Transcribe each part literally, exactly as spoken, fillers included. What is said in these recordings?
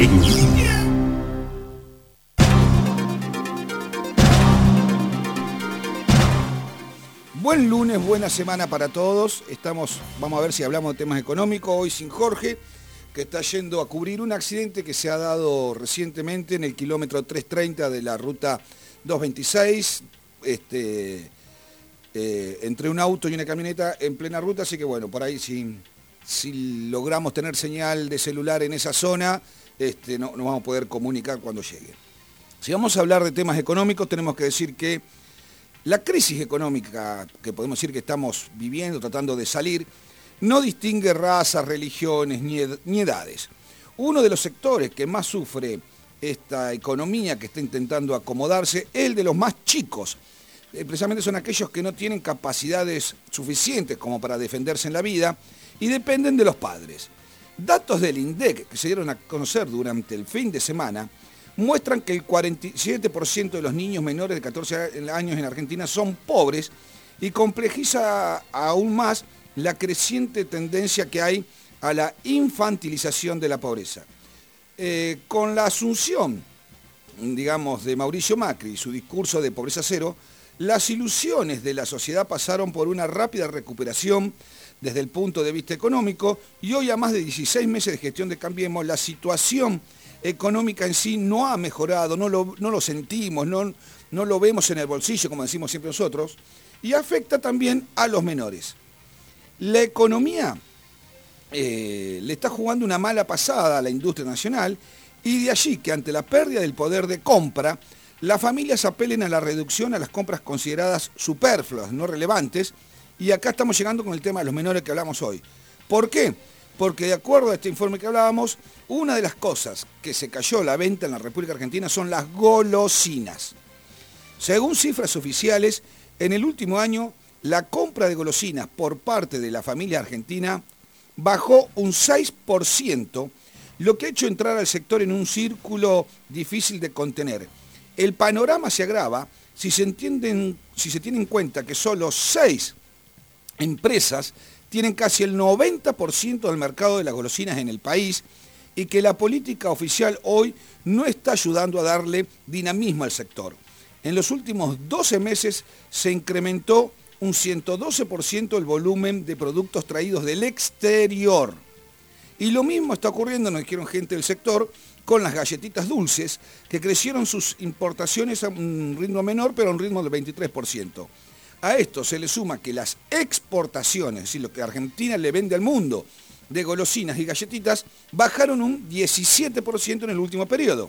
En línea. Buen lunes, buena semana para todos. Estamos, vamos a ver si hablamos de temas económicos. Hoy sin Jorge, que está yendo a cubrir un accidente que se ha dado recientemente en el kilómetro trescientos treinta de la ruta doscientos veintiséis, este, eh, entre un auto y una camioneta en plena ruta. Así que bueno, por ahí si, si logramos tener señal de celular en esa zona, este, no, nos vamos a poder comunicar cuando llegue. Si vamos a hablar de temas económicos, tenemos que decir que la crisis económica que podemos decir que estamos viviendo, tratando de salir, no distingue razas, religiones ni, ed ni edades. Uno de los sectores que más sufre esta economía que está intentando acomodarse es el de los más chicos. Eh, precisamente son aquellos que no tienen capacidades suficientes como para defenderse en la vida y dependen de los padres. Datos del INDEC que se dieron a conocer durante el fin de semana muestran que el cuarenta y siete por ciento de los niños menores de catorce años en Argentina son pobres y complejiza aún más la creciente tendencia que hay a la infantilización de la pobreza. Eh, con la asunción, digamos, de Mauricio Macri y su discurso de pobreza cero, las ilusiones de la sociedad pasaron por una rápida recuperación desde el punto de vista económico y hoy, a más de dieciséis meses de gestión de Cambiemos, la situación económica en sí no ha mejorado, no lo, no lo sentimos, no, no lo vemos en el bolsillo, como decimos siempre nosotros, y afecta también a los menores. La economía eh, le está jugando una mala pasada a la industria nacional y de allí que ante la pérdida del poder de compra, las familias apelen a la reducción a las compras consideradas superfluas, no relevantes, y acá estamos llegando con el tema de los menores que hablamos hoy. ¿Por qué? Porque de acuerdo a este informe que hablábamos, una de las cosas que se cayó la venta en la República Argentina son las golosinas. Según cifras oficiales, en el último año, la compra de golosinas por parte de la familia argentina bajó un seis por ciento, lo que ha hecho entrar al sector en un círculo difícil de contener. El panorama se agrava si se, entienden, si se tiene en cuenta que solo seis empresas tienen casi el noventa por ciento del mercado de las golosinas en el país y que la política oficial hoy no está ayudando a darle dinamismo al sector. En los últimos doce meses se incrementó un ciento doce por ciento el volumen de productos traídos del exterior. Y lo mismo está ocurriendo, nos dijeron gente del sector, con las galletitas dulces, que crecieron sus importaciones a un ritmo menor, pero a un ritmo del veintitrés por ciento. A esto se le suma que las exportaciones, es decir, lo que Argentina le vende al mundo de golosinas y galletitas, bajaron un diecisiete por ciento en el último periodo.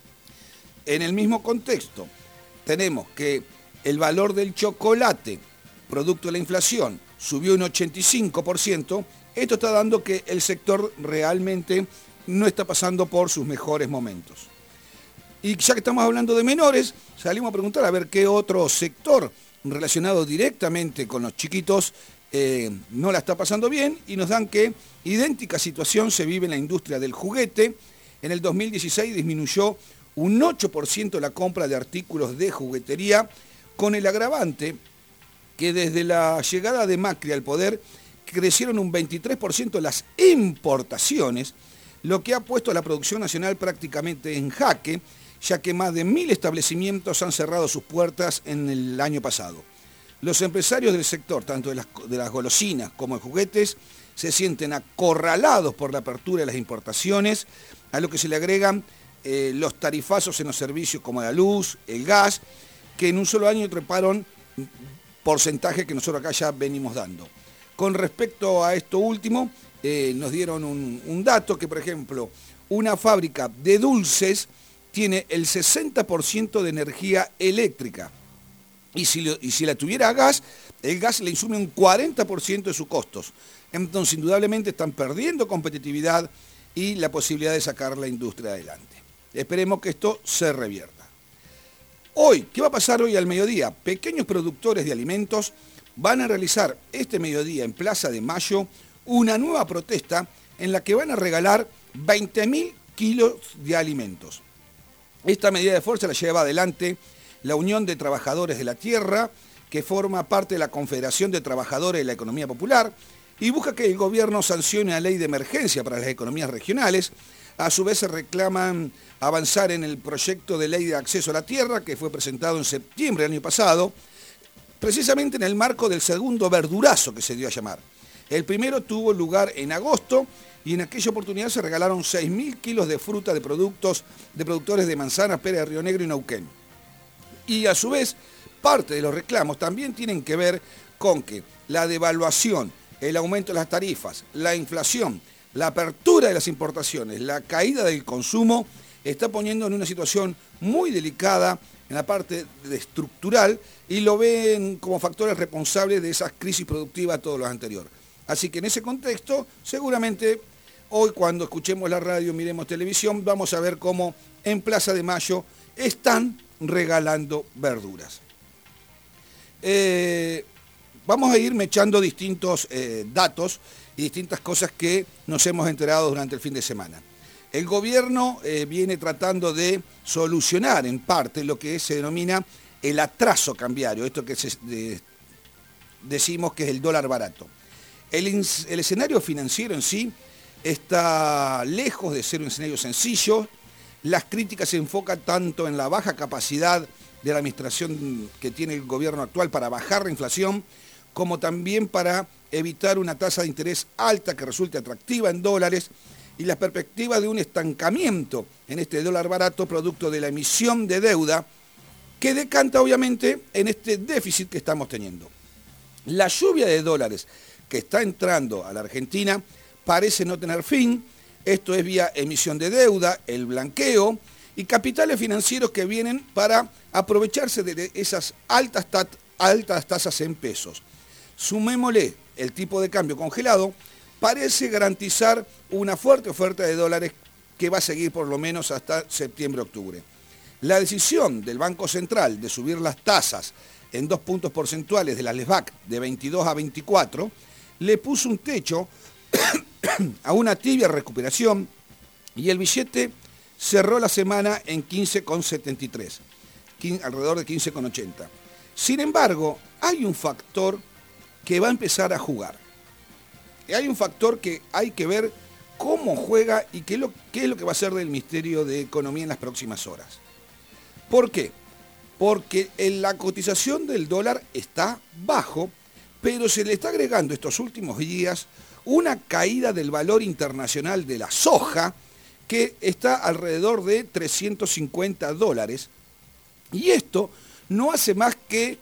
En el mismo contexto, tenemos que el valor del chocolate, producto de la inflación, subió un ochenta y cinco por ciento. Esto está dando que el sector realmente no está pasando por sus mejores momentos. Y ya que estamos hablando de menores, salimos a preguntar a ver qué otro sector relacionado directamente con los chiquitos eh, no la está pasando bien, y nos dan que idéntica situación se vive en la industria del juguete. En el dos mil dieciséis disminuyó un ocho por ciento la compra de artículos de juguetería, con el agravante que desde la llegada de Macri al poder crecieron un veintitrés por ciento las importaciones, lo que ha puesto a la producción nacional prácticamente en jaque, ya que más de mil establecimientos han cerrado sus puertas en el año pasado. Los empresarios del sector, tanto de las, de las golosinas como de juguetes, se sienten acorralados por la apertura de las importaciones, a lo que se le agregan eh, los tarifazos en los servicios como la luz, el gas, que en un solo año treparon porcentaje que nosotros acá ya venimos dando. Con respecto a esto último, eh, nos dieron un, un dato que, por ejemplo, una fábrica de dulces tiene el sesenta por ciento de energía eléctrica. Y si, lo, y si la tuviera a gas, el gas le insume un cuarenta por ciento de sus costos. Entonces, indudablemente están perdiendo competitividad y la posibilidad de sacar la industria adelante. Esperemos que esto se revierta. Hoy, ¿qué va a pasar hoy al mediodía? Pequeños productores de alimentos van a realizar este mediodía en Plaza de Mayo una nueva protesta en la que van a regalar veinte mil kilos de alimentos. Esta medida de fuerza la lleva adelante la Unión de Trabajadores de la Tierra, que forma parte de la Confederación de Trabajadores de la Economía Popular, y busca que el gobierno sancione la ley de emergencia para las economías regionales, A su vez se reclaman avanzar en el proyecto de ley de acceso a la tierra que fue presentado en septiembre del año pasado, precisamente en el marco del segundo verdurazo que se dio a llamar. El primero tuvo lugar en agosto y en aquella oportunidad se regalaron seis mil kilos de fruta de productos de productores de manzanas, pera de Río Negro y Neuquén. Y a su vez, parte de los reclamos también tienen que ver con que la devaluación, el aumento de las tarifas, la inflación, la apertura de las importaciones, la caída del consumo, está poniendo en una situación muy delicada en la parte estructural y lo ven como factores responsables de esas crisis productivas, todo lo anterior. Así que en ese contexto, seguramente hoy cuando escuchemos la radio, miremos televisión, vamos a ver cómo en Plaza de Mayo están regalando verduras. Eh, vamos a ir mechando distintos eh, datos y distintas cosas que nos hemos enterado durante el fin de semana. El gobierno eh, viene tratando de solucionar en parte lo que se denomina el atraso cambiario, esto que se, de, decimos que es el dólar barato. El, el escenario financiero en sí está lejos de ser un escenario sencillo. Las críticas se enfocan tanto en la baja capacidad de la administración que tiene el gobierno actual para bajar la inflación, como también para evitar una tasa de interés alta que resulte atractiva en dólares y la perspectiva de un estancamiento en este dólar barato producto de la emisión de deuda que decanta obviamente en este déficit que estamos teniendo. La lluvia de dólares que está entrando a la Argentina parece no tener fin. Esto es vía emisión de deuda, el blanqueo y capitales financieros que vienen para aprovecharse de esas altas, altas tasas en pesos. Sumémosle el tipo de cambio congelado, parece garantizar una fuerte oferta de dólares que va a seguir por lo menos hasta septiembre-octubre. La decisión del Banco Central de subir las tasas en dos puntos porcentuales de la LESBAC de veintidós a veinticuatro le puso un techo a una tibia recuperación y el billete cerró la semana en quince con setenta y tres, alrededor de quince con ochenta. Sin embargo, hay un factor que va a empezar a jugar. Hay un factor que hay que ver cómo juega y qué es lo, qué es lo que va a ser del Ministerio de Economía en las próximas horas. ¿Por qué? Porque en la cotización del dólar está bajo, pero se le está agregando estos últimos días una caída del valor internacional de la soja que está alrededor de trescientos cincuenta dólares. Y esto no hace más que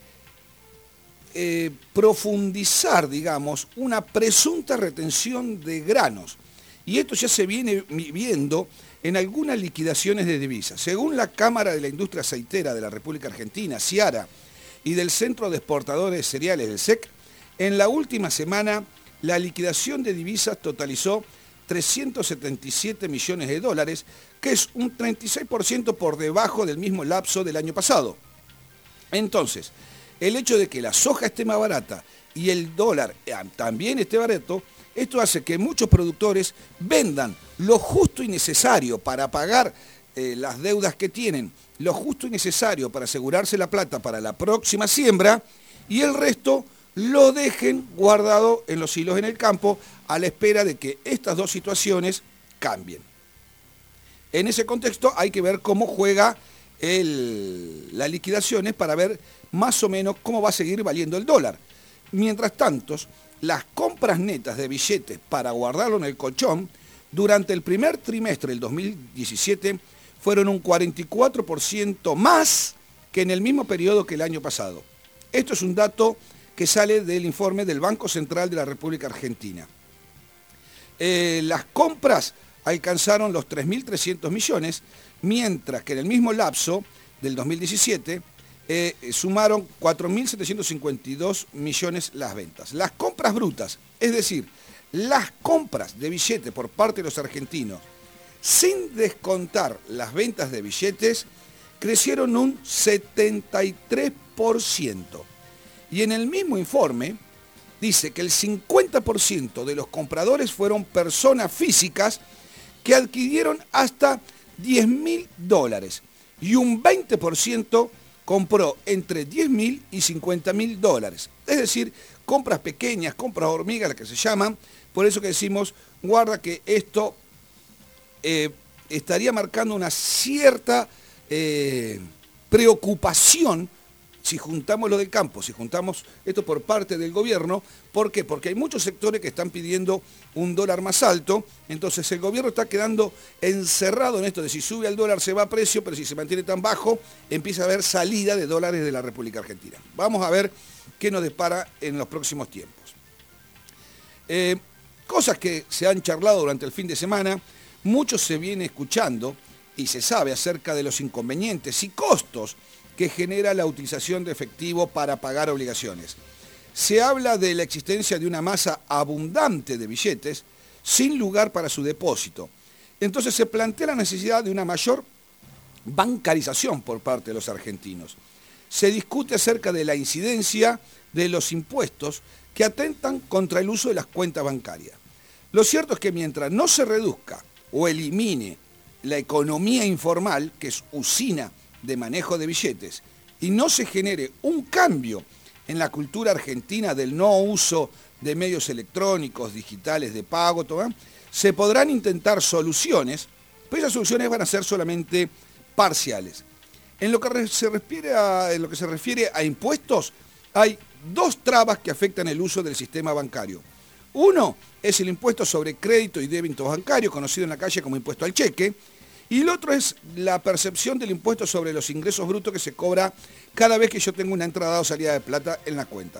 Eh, profundizar, digamos, una presunta retención de granos. Y esto ya se viene viendo en algunas liquidaciones de divisas. Según la Cámara de la Industria Aceitera de la República Argentina, CIARA, y del Centro de Exportadores de Cereales, del S E C, en la última semana la liquidación de divisas totalizó trescientos setenta y siete millones de dólares, que es un treinta y seis por ciento por debajo del mismo lapso del año pasado. Entonces, el hecho de que la soja esté más barata y el dólar también esté barato, esto hace que muchos productores vendan lo justo y necesario para pagar eh, las deudas que tienen, lo justo y necesario para asegurarse la plata para la próxima siembra y el resto lo dejen guardado en los hilos en el campo a la espera de que estas dos situaciones cambien. En ese contexto hay que ver cómo juega el, las liquidaciones para ver más o menos cómo va a seguir valiendo el dólar. Mientras tanto, las compras netas de billetes para guardarlo en el colchón durante el primer trimestre del dos mil diecisiete fueron un cuarenta y cuatro por ciento más que en el mismo periodo que el año pasado. Esto es un dato que sale del informe del Banco Central de la República Argentina. Eh, las compras alcanzaron los tres mil trescientos millones, mientras que en el mismo lapso del dos mil diecisiete eh, sumaron cuatro mil setecientos cincuenta y dos millones las ventas. Las compras brutas, es decir, las compras de billetes por parte de los argentinos, sin descontar las ventas de billetes, crecieron un setenta y tres por ciento. Y en el mismo informe dice que el cincuenta por ciento de los compradores fueron personas físicas que adquirieron hasta diez mil dólares y un veinte por ciento compró entre diez mil y cincuenta mil dólares. Es decir, compras pequeñas, compras hormigas, las que se llaman. Por eso que decimos, guarda que esto eh, estaría marcando una cierta eh, preocupación si juntamos lo del campo, si juntamos esto por parte del gobierno. ¿Por qué? Porque hay muchos sectores que están pidiendo un dólar más alto, entonces el gobierno está quedando encerrado en esto de si sube el dólar se va a precio, pero si se mantiene tan bajo, empieza a haber salida de dólares de la República Argentina. Vamos a ver qué nos depara en los próximos tiempos. Eh, cosas que se han charlado durante el fin de semana, mucho se viene escuchando y se sabe acerca de los inconvenientes y costos que genera la utilización de efectivo para pagar obligaciones. Se habla de la existencia de una masa abundante de billetes sin lugar para su depósito. Entonces se plantea la necesidad de una mayor bancarización por parte de los argentinos. Se discute acerca de la incidencia de los impuestos que atentan contra el uso de las cuentas bancarias. Lo cierto es que mientras no se reduzca o elimine la economía informal, que es usina de manejo de billetes, y no se genere un cambio en la cultura argentina del no uso de medios electrónicos, digitales de pago, todo, se podrán intentar soluciones, pero esas soluciones van a ser solamente parciales. En lo que se refiere a, en lo que se refiere a impuestos, hay dos trabas que afectan el uso del sistema bancario. Uno es el impuesto sobre crédito y débito bancario, conocido en la calle como impuesto al cheque, y el otro es la percepción del impuesto sobre los ingresos brutos que se cobra cada vez que yo tengo una entrada o salida de plata en la cuenta.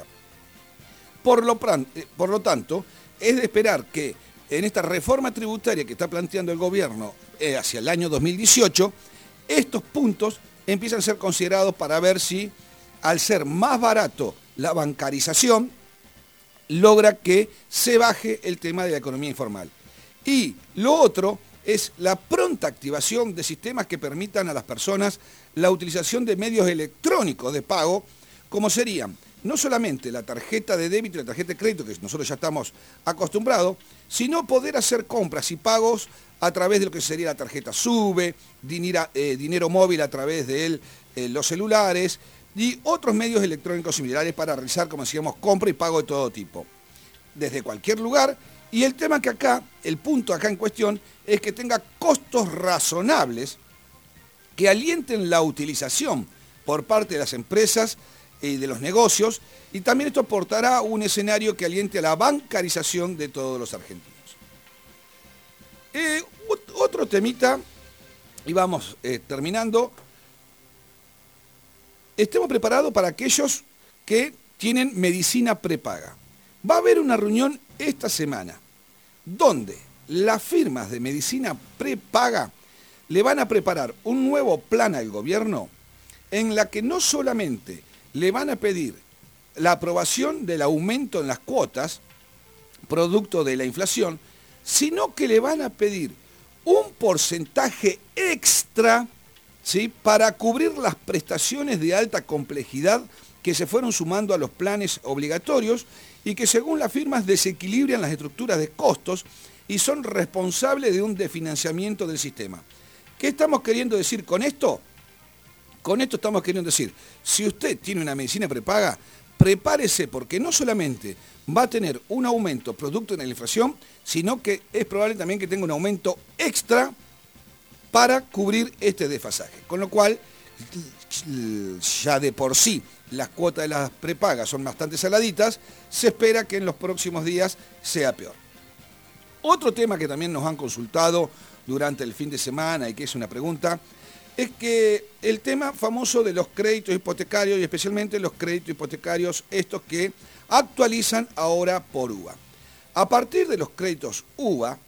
Por lo, por lo tanto, es de esperar que en esta reforma tributaria que está planteando el gobierno eh, hacia el año dos mil dieciocho, estos puntos empiezan a ser considerados para ver si, al ser más barato la bancarización, logra que se baje el tema de la economía informal. Y lo otro es la pronta activación de sistemas que permitan a las personas la utilización de medios electrónicos de pago, como serían no solamente la tarjeta de débito y la tarjeta de crédito, que nosotros ya estamos acostumbrados, sino poder hacer compras y pagos a través de lo que sería la tarjeta SUBE, dinero, eh, dinero móvil a través de él, eh, los celulares y otros medios electrónicos similares para realizar, como decíamos, compra y pago de todo tipo, desde cualquier lugar. Y el tema que acá, el punto acá en cuestión, es que tenga costos razonables que alienten la utilización por parte de las empresas y de los negocios, y también esto aportará un escenario que aliente a la bancarización de todos los argentinos. Eh, otro temita, y vamos eh, terminando, estemos preparados para aquellos que tienen medicina prepaga. Va a haber una reunión esta semana donde las firmas de medicina prepaga le van a preparar un nuevo plan al gobierno en la que no solamente le van a pedir la aprobación del aumento en las cuotas, producto de la inflación, sino que le van a pedir un porcentaje extra, ¿sí?, para cubrir las prestaciones de alta complejidad que se fueron sumando a los planes obligatorios y que según las firmas desequilibran las estructuras de costos y son responsables de un desfinanciamiento del sistema. ¿Qué estamos queriendo decir con esto? Con esto estamos queriendo decir, si usted tiene una medicina prepaga, prepárese porque no solamente va a tener un aumento producto de la inflación, sino que es probable también que tenga un aumento extra para cubrir este desfasaje. Con lo cual, ya de por sí las cuotas de las prepagas son bastante saladitas, se espera que en los próximos días sea peor. Otro tema que también nos han consultado durante el fin de semana y que es una pregunta, es que el tema famoso de los créditos hipotecarios y especialmente los créditos hipotecarios estos que actualizan ahora por U V A. A partir de los créditos U V A,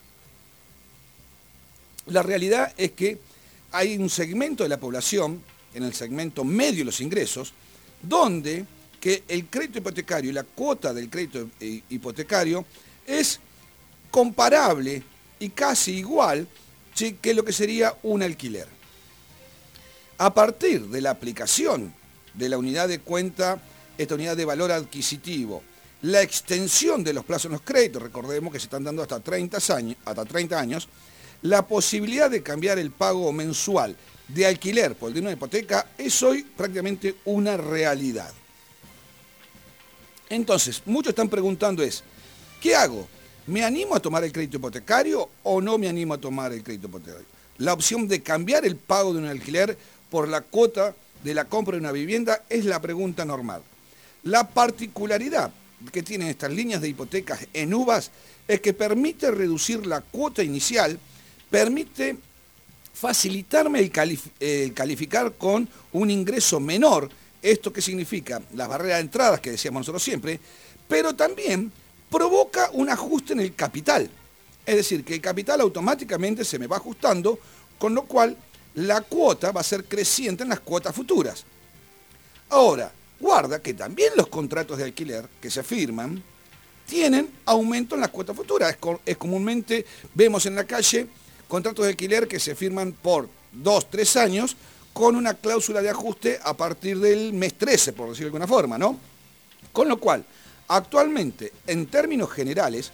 la realidad es que hay un segmento de la población, en el segmento medio de los ingresos, donde que el crédito hipotecario y la cuota del crédito hipotecario es comparable y casi igual, ¿sí?, que lo que sería un alquiler. A partir de la aplicación de la unidad de cuenta, esta unidad de valor adquisitivo, la extensión de los plazos en los créditos, recordemos que se están dando hasta treinta años, hasta treinta años, la posibilidad de cambiar el pago mensual de alquiler por el de una hipoteca es hoy prácticamente una realidad. Entonces, muchos están preguntando es, ¿qué hago? ¿Me animo a tomar el crédito hipotecario o no me animo a tomar el crédito hipotecario? La opción de cambiar el pago de un alquiler por la cuota de la compra de una vivienda es la pregunta normal. La particularidad que tienen estas líneas de hipotecas en uvas es que permite reducir la cuota inicial, permite facilitarme el, calif el calificar con un ingreso menor. ¿Esto qué significa? Las barreras de entradas que decíamos nosotros siempre, pero también provoca un ajuste en el capital. Es decir, que el capital automáticamente se me va ajustando, con lo cual la cuota va a ser creciente en las cuotas futuras. Ahora, guarda que también los contratos de alquiler que se firman tienen aumento en las cuotas futuras. Es, es comúnmente, vemos en la calle contratos de alquiler que se firman por dos, tres años con una cláusula de ajuste a partir del mes trece, por decirlo de alguna forma, ¿no? Con lo cual, actualmente, en términos generales,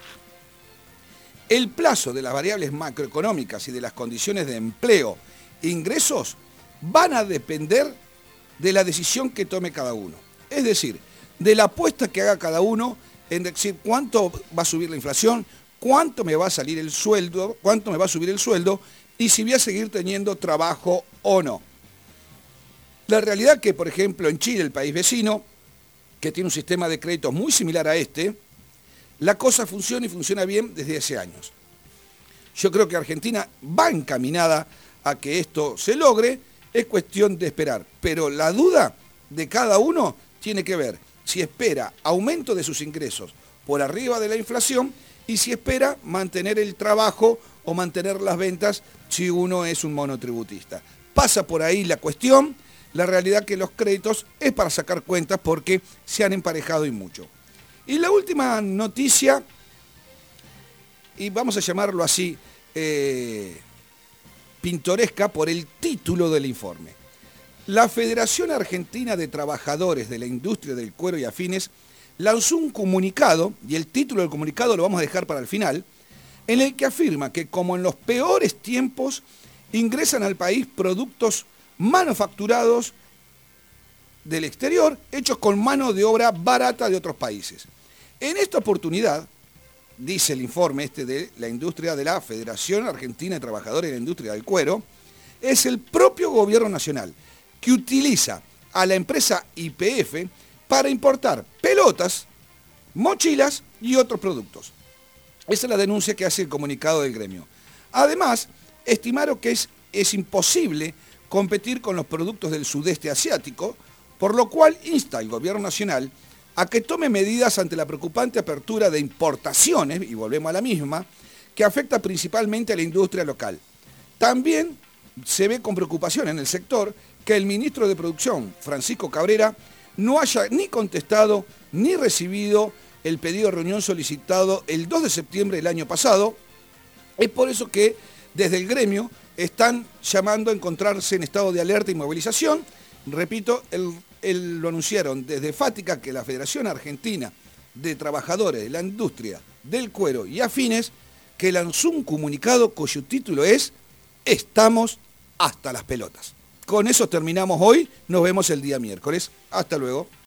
el plazo de las variables macroeconómicas y de las condiciones de empleo e ingresos van a depender de la decisión que tome cada uno. Es decir, de la apuesta que haga cada uno en decir cuánto va a subir la inflación, cuánto me va a salir el sueldo, cuánto me va a subir el sueldo y si voy a seguir teniendo trabajo o no. La realidad que, por ejemplo, en Chile, el país vecino, que tiene un sistema de créditos muy similar a este, la cosa funciona y funciona bien desde hace años. Yo creo que Argentina va encaminada a que esto se logre, es cuestión de esperar. Pero la duda de cada uno tiene que ver si espera aumento de sus ingresos por arriba de la inflación y si espera mantener el trabajo o mantener las ventas si uno es un monotributista. Pasa por ahí la cuestión, la realidad que los créditos es para sacar cuentas porque se han emparejado y mucho. Y la última noticia, y vamos a llamarlo así, eh, pintoresca por el título del informe. La Federación Argentina de Trabajadores de la Industria del Cuero y Afines lanzó un comunicado, y el título del comunicado lo vamos a dejar para el final, en el que afirma que como en los peores tiempos ingresan al país productos manufacturados del exterior, hechos con mano de obra barata de otros países. En esta oportunidad, dice el informe este de la industria de la Federación Argentina de Trabajadores de la Industria del Cuero, es el propio gobierno nacional que utiliza a la empresa Y P F para importar pelotas, mochilas y otros productos. Esa es la denuncia que hace el comunicado del gremio. Además, estimaron que es, es imposible competir con los productos del sudeste asiático, por lo cual insta al gobierno nacional a que tome medidas ante la preocupante apertura de importaciones, y volvemos a la misma, que afecta principalmente a la industria local. También se ve con preocupación en el sector que el ministro de Producción, Francisco Cabrera, no haya ni contestado ni recibido el pedido de reunión solicitado el dos de septiembre del año pasado. Es por eso que desde el gremio están llamando a encontrarse en estado de alerta y movilización. Repito, el, el, lo anunciaron desde Fática, que la Federación Argentina de Trabajadores de la Industria del Cuero y Afines, que lanzó un comunicado cuyo título es "Estamos hasta las pelotas". Con eso terminamos hoy, nos vemos el día miércoles. Hasta luego.